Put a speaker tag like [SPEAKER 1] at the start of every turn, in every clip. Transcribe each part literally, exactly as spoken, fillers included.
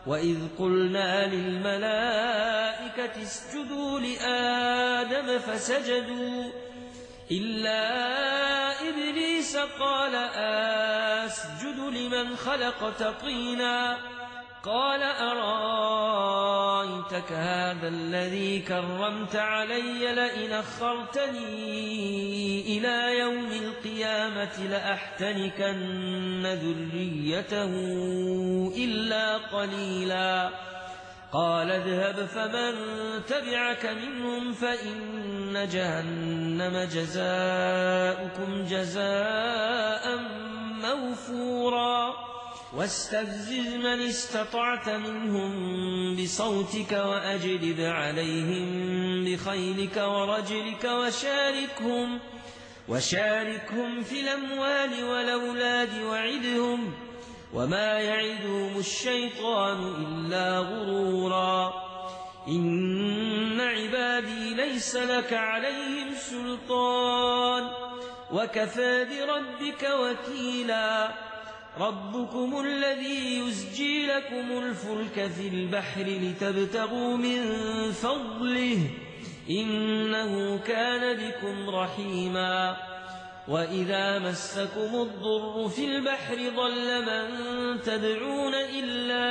[SPEAKER 1] وإذ قلنا للملائكة اسجدوا لآدم فسجدوا إلا إبليس قال أسجد لمن خلقت طينا قال أرأيتك هذا الذي كرمت علي لئن أخرتني إلى يوم القيامة لأحتنكن ذريته إلا قليلا قال اذهب فمن تبعك منهم فإن جهنم جزاؤكم جزاء موفورا واستفزز من استطعت منهم بصوتك وأجلب عليهم بخيلك ورجلك وشاركهم, وشاركهم في الأموال والأولاد وعدهم وما يعدهم الشيطان إلا غرورا إن عبادي ليس لك عليهم سلطان وكفى بربك وكيلا ربكم الذي يزجي لكم الفلك في البحر لتبتغوا من فضله إنه كان بكم رحيما وإذا مسكم الضر في البحر ضل من تدعون إلا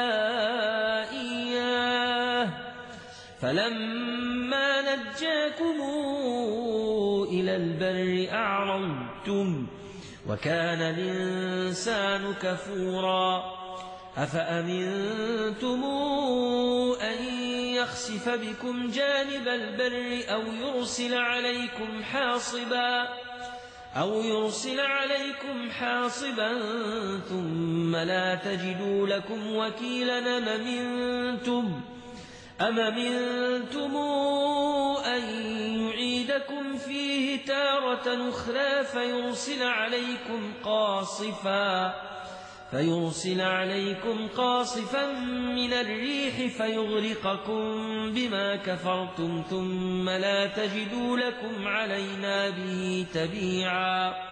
[SPEAKER 1] إياه فلما نجاكم إلى البر أعرضتم وكان الإنسان كفورا أفأمنتم أن يخسف بكم جانب البر أو يرسل عليكم حاصبا أو يرسل عليكم حاصبا ثم لا تجدوا لكم وكيلا أم أمنتم أم أمنتم أن يعيدكم فيه تارة أخرى فيرسل عليكم قاصفا فيرسل عليكم قاصفا من الريح فيغرقكم بما كفرتم ثم لا تجدوا لكم علينا به تبيعا